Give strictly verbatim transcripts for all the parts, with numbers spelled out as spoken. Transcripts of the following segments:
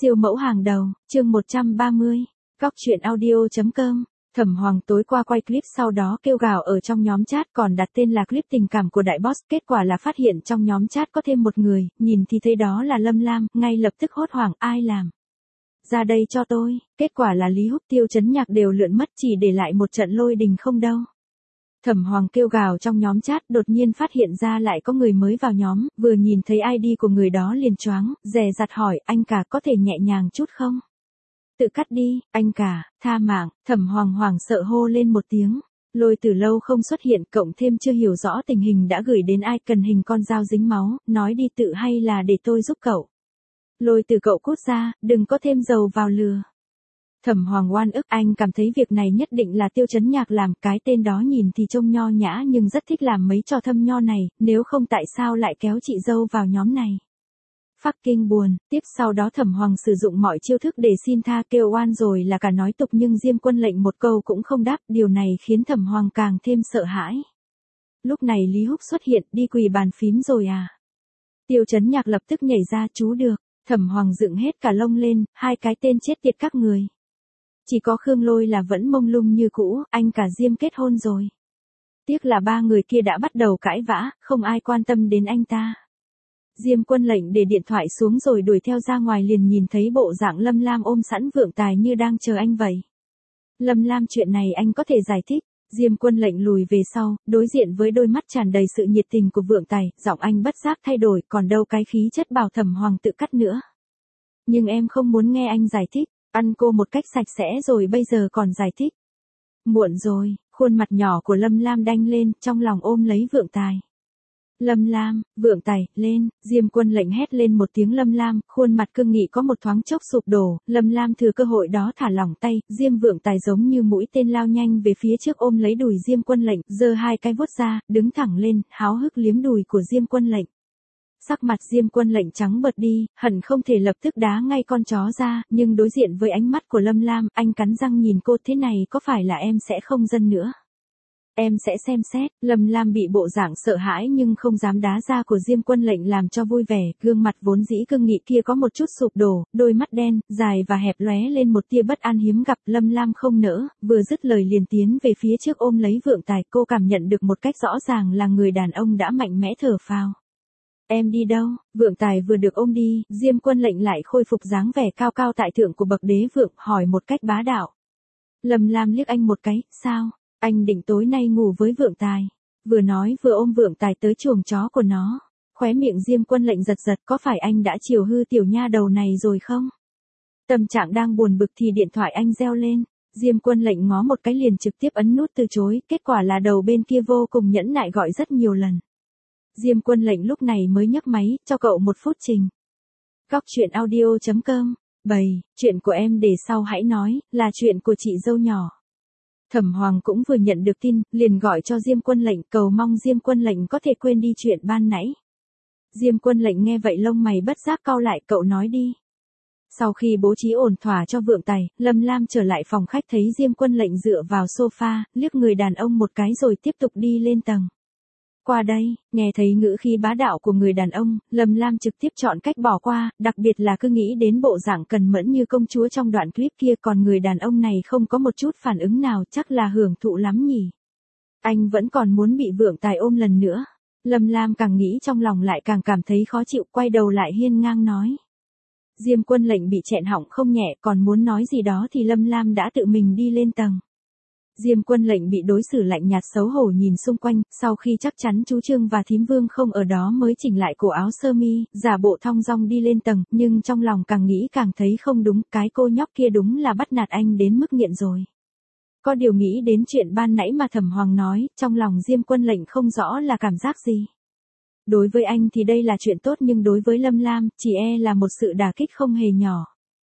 Siêu mẫu hàng đầu, chương một trăm ba mươi, Góc truyện audio chấm com. Thẩm Hoàng tối qua quay clip sau đó kêu gào ở trong nhóm chat còn đặt tên là clip tình cảm của đại boss, kết quả là phát hiện trong nhóm chat có thêm một người, nhìn thì thấy đó là Lâm Lam, ngay lập tức hốt hoảng, ai làm? Ra đây cho tôi, kết quả là Lý Húc, Tiêu Chấn Nhạc đều lượn mất, chỉ để lại một trận lôi đình không đâu. Thẩm Hoàng kêu gào trong nhóm chat, đột nhiên phát hiện ra lại có người mới vào nhóm, vừa nhìn thấy i đê của người đó liền choáng, dè dặt hỏi, anh cả có thể nhẹ nhàng chút không? Tự cắt đi, anh cả, tha mạng. Thẩm Hoàng hoảng sợ hô lên một tiếng. Lôi từ lâu không xuất hiện, cộng thêm chưa hiểu rõ tình hình đã gửi đến ai, cần hình con dao dính máu, nói đi tự hay là để tôi giúp cậu. Lôi từ cậu cút ra, đừng có thêm dầu vào lửa. Thẩm Hoàng oan ức, anh cảm thấy việc này nhất định là Tiêu Chấn Nhạc làm, cái tên đó nhìn thì trông nho nhã nhưng rất thích làm mấy trò thâm nho này, nếu không tại sao lại kéo chị dâu vào nhóm này. Fucking buồn. Tiếp sau đó Thẩm Hoàng sử dụng mọi chiêu thức để xin tha, kêu oan rồi là cả nói tục, nhưng Diêm Quân Lệnh một câu cũng không đáp, điều này khiến Thẩm Hoàng càng thêm sợ hãi. Lúc này Lý Húc xuất hiện, đi quỳ bàn phím rồi à? Tiêu Chấn Nhạc lập tức nhảy ra, chú được. Thẩm Hoàng dựng hết cả lông lên, hai cái tên chết tiệt các người. Chỉ có Khương Lôi là vẫn mông lung như cũ, anh cả Diêm kết hôn rồi. Tiếc là ba người kia đã bắt đầu cãi vã, không ai quan tâm đến anh ta. Diêm Quân Lệnh để điện thoại xuống rồi đuổi theo ra ngoài, liền nhìn thấy bộ dạng Lâm Lam ôm sẵn Vượng Tài như đang chờ anh vậy. Lâm Lam, chuyện này anh có thể giải thích. Diêm Quân Lệnh lùi về sau, đối diện với đôi mắt tràn đầy sự nhiệt tình của Vượng Tài, giọng anh bất giác thay đổi, còn đâu cái khí chất bảo Thẩm Hoàng tự cắt nữa. Nhưng em không muốn nghe anh giải thích, ăn cô một cách sạch sẽ rồi bây giờ còn giải thích. Muộn rồi, khuôn mặt nhỏ của Lâm Lam đanh lên, trong lòng ôm lấy Vượng Tài. Lâm Lam, Vượng Tài, lên. Diêm Quân Lệnh hét lên một tiếng Lâm Lam, khuôn mặt cương nghị có một thoáng chốc sụp đổ, Lâm Lam thừa cơ hội đó thả lỏng tay, Diêm Vượng Tài giống như mũi tên lao nhanh về phía trước ôm lấy đùi Diêm Quân Lệnh, giơ hai cái vuốt ra, đứng thẳng lên, háo hức liếm đùi của Diêm Quân Lệnh. Sắc mặt Diêm Quân Lệnh trắng bệch đi, hận không thể lập tức đá ngay con chó ra, nhưng đối diện với ánh mắt của Lâm Lam, anh cắn răng nhìn cô, thế này có phải là em sẽ không dân nữa? Em sẽ xem xét. Lâm Lam bị bộ dạng sợ hãi nhưng không dám đá ra của Diêm Quân Lệnh làm cho vui vẻ, gương mặt vốn dĩ cương nghị kia có một chút sụp đổ, đôi mắt đen, dài và hẹp lóe lên một tia bất an hiếm gặp. Lâm Lam không nỡ, vừa dứt lời liền tiến về phía trước ôm lấy Vượng Tài, cô cảm nhận được một cách rõ ràng là người đàn ông đã mạnh mẽ thở phào. Em đi đâu? Vượng Tài vừa được ôm đi, Diêm Quân Lệnh lại khôi phục dáng vẻ cao cao tại thượng của bậc đế vượng, hỏi một cách bá đạo. Lâm Lam liếc anh một cái, sao? Anh định tối nay ngủ với Vượng Tài. Vừa nói vừa ôm Vượng Tài tới chuồng chó của nó. Khóe miệng Diêm Quân Lệnh giật giật, có phải anh đã chiều hư tiểu nha đầu này rồi không? Tâm trạng đang buồn bực thì điện thoại anh reo lên. Diêm Quân Lệnh ngó một cái liền trực tiếp ấn nút từ chối, kết quả là đầu bên kia vô cùng nhẫn nại gọi rất nhiều lần. Diêm Quân Lệnh lúc này mới nhấc máy, cho cậu một phút trình. Góc truyện audio chấm com. Bầy, chuyện của em để sau hãy nói, là chuyện của chị dâu nhỏ. Thẩm Hoàng cũng vừa nhận được tin, liền gọi cho Diêm Quân Lệnh, cầu mong Diêm Quân Lệnh có thể quên đi chuyện ban nãy. Diêm Quân Lệnh nghe vậy lông mày bất giác cau lại, cậu nói đi. Sau khi bố trí ổn thỏa cho Vượng Tài, Lâm Lam trở lại phòng khách thấy Diêm Quân Lệnh dựa vào sofa, liếc người đàn ông một cái rồi tiếp tục đi lên tầng. Qua đây, nghe thấy ngữ khí bá đạo của người đàn ông, Lâm Lam trực tiếp chọn cách bỏ qua, đặc biệt là cứ nghĩ đến bộ dạng cần mẫn như công chúa trong đoạn clip kia, còn người đàn ông này không có một chút phản ứng nào, chắc là hưởng thụ lắm nhỉ. Anh vẫn còn muốn bị Vượng Tài ôm lần nữa. Lâm Lam càng nghĩ trong lòng lại càng cảm thấy khó chịu, quay đầu lại hiên ngang nói. Diêm Quân Lệnh bị chẹn họng không nhẹ, còn muốn nói gì đó thì Lâm Lam đã tự mình đi lên tầng. Diêm Quân Lệnh bị đối xử lạnh nhạt xấu hổ nhìn xung quanh, sau khi chắc chắn chú Trương và thím Vương không ở đó mới chỉnh lại cổ áo sơ mi, giả bộ thong dong đi lên tầng, nhưng trong lòng càng nghĩ càng thấy không đúng, cái cô nhóc kia đúng là bắt nạt anh đến mức nghiện rồi. Có điều nghĩ đến chuyện ban nãy mà Thẩm Hoàng nói, trong lòng Diêm Quân Lệnh không rõ là cảm giác gì. Đối với anh thì đây là chuyện tốt nhưng đối với Lâm Lam, chỉ e là một sự đả kích không hề nhỏ.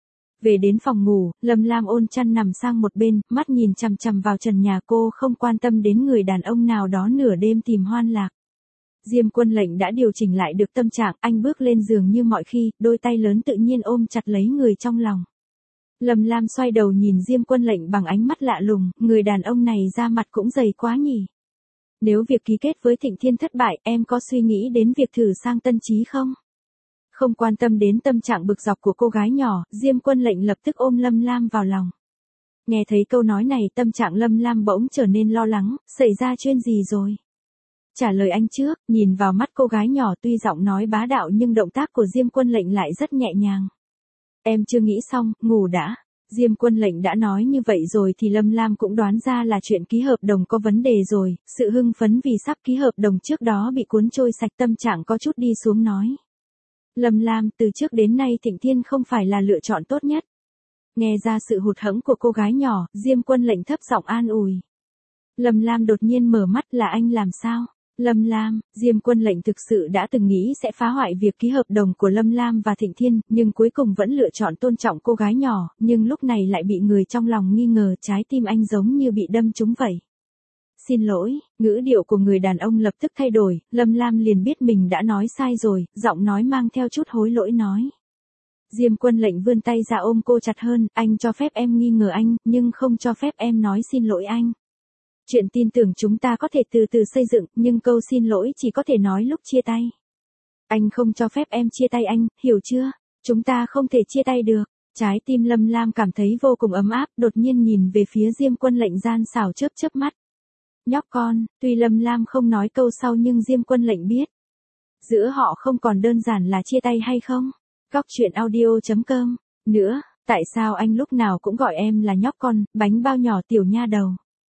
Về đến phòng ngủ, Lâm Lam ôn chăn nằm sang một bên, mắt nhìn chằm chằm vào trần nhà, cô không quan tâm đến người đàn ông nào đó nửa đêm tìm hoan lạc. Diêm Quân Lệnh đã điều chỉnh lại được tâm trạng, anh bước lên giường như mọi khi, đôi tay lớn tự nhiên ôm chặt lấy người trong lòng. Lâm Lam xoay đầu nhìn Diêm Quân Lệnh bằng ánh mắt lạ lùng, người đàn ông này da mặt cũng dày quá nhỉ. Nếu việc ký kết với Thịnh Thiên thất bại, em có suy nghĩ đến việc thử sang Tân Chí không? Không quan tâm đến tâm trạng bực dọc của cô gái nhỏ, Diêm Quân Lệnh lập tức ôm Lâm Lam vào lòng. Nghe thấy câu nói này tâm trạng Lâm Lam bỗng trở nên lo lắng, xảy ra chuyện gì rồi? Trả lời anh trước, nhìn vào mắt cô gái nhỏ tuy giọng nói bá đạo nhưng động tác của Diêm Quân Lệnh lại rất nhẹ nhàng. Em chưa nghĩ xong, ngủ đã. Diêm Quân Lệnh đã nói như vậy rồi thì Lâm Lam cũng đoán ra là chuyện ký hợp đồng có vấn đề rồi, sự hưng phấn vì sắp ký hợp đồng trước đó bị cuốn trôi sạch tâm trạng có chút đi xuống nói. Lâm Lam, từ trước đến nay Thịnh Thiên không phải là lựa chọn tốt nhất. Nghe ra sự hụt hẫng của cô gái nhỏ, Diêm Quân Lệnh thấp giọng an ủi. Lâm Lam đột nhiên mở mắt, là anh làm sao? Lâm Lam, Diêm Quân Lệnh thực sự đã từng nghĩ sẽ phá hoại việc ký hợp đồng của Lâm Lam và Thịnh Thiên, nhưng cuối cùng vẫn lựa chọn tôn trọng cô gái nhỏ, nhưng lúc này lại bị người trong lòng nghi ngờ, trái tim anh giống như bị đâm trúng vậy. Xin lỗi, ngữ điệu của người đàn ông lập tức thay đổi, Lâm Lam liền biết mình đã nói sai rồi, giọng nói mang theo chút hối lỗi nói. Diêm Quân Lệnh vươn tay ra ôm cô chặt hơn, anh cho phép em nghi ngờ anh, nhưng không cho phép em nói xin lỗi anh. Chuyện tin tưởng chúng ta có thể từ từ xây dựng, nhưng câu xin lỗi chỉ có thể nói lúc chia tay. Anh không cho phép em chia tay anh, hiểu chưa? Chúng ta không thể chia tay được. Trái tim Lâm Lam cảm thấy vô cùng ấm áp, đột nhiên nhìn về phía Diêm Quân Lệnh gian xảo chớp chớp mắt. Nhóc con, tuy Lâm Lam không nói câu sau nhưng Diêm Quân Lệnh biết. Giữa họ không còn đơn giản là chia tay hay không? Góc truyện audio chấm com. Nữa, tại sao anh lúc nào cũng gọi em là nhóc con, bánh bao nhỏ tiểu nha đầu?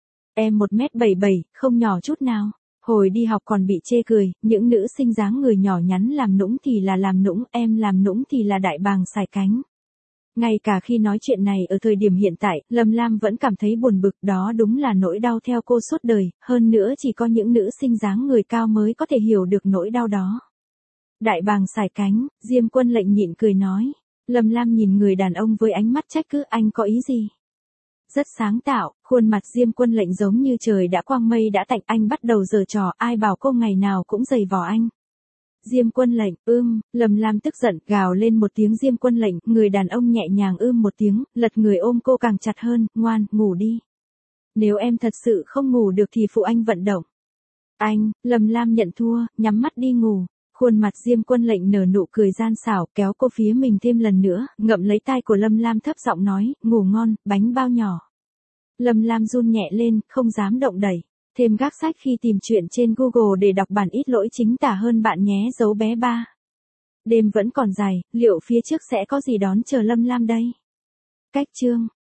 Em một mét bảy bảy, không nhỏ chút nào. Hồi đi học còn bị chê cười, những nữ sinh dáng người nhỏ nhắn làm nũng thì là làm nũng, em làm nũng thì là đại bàng xài cánh. Ngay cả khi nói chuyện này ở thời điểm hiện tại, Lâm Lam vẫn cảm thấy buồn bực, đó đúng là nỗi đau theo cô suốt đời, hơn nữa chỉ có những nữ sinh dáng người cao mới có thể hiểu được nỗi đau đó. Đại bàng xài cánh, Diêm Quân Lệnh nhịn cười nói. Lâm Lam nhìn người đàn ông với ánh mắt trách cứ, anh có ý gì? Rất sáng tạo, khuôn mặt Diêm Quân Lệnh giống như trời đã quang mây đã tạnh, anh bắt đầu giở trò, ai bảo cô ngày nào cũng giày vò anh. Diêm Quân Lệnh, ưm, Lâm Lam tức giận, gào lên một tiếng Diêm Quân Lệnh, người đàn ông nhẹ nhàng ưm một tiếng, lật người ôm cô càng chặt hơn, ngoan, ngủ đi. Nếu em thật sự không ngủ được thì phụ anh vận động. Anh, Lâm Lam nhận thua, nhắm mắt đi ngủ. Khuôn mặt Diêm Quân Lệnh nở nụ cười gian xảo, kéo cô phía mình thêm lần nữa, ngậm lấy tai của Lâm Lam thấp giọng nói, ngủ ngon, bánh bao nhỏ. Lâm Lam run nhẹ lên, không dám động đẩy. Thêm gác sách khi tìm chuyện trên Google để đọc bản ít lỗi chính tả hơn bạn nhé, dấu bé ba. Đêm vẫn còn dài, liệu phía trước sẽ có gì đón chờ Lâm Lam đây? Cách chương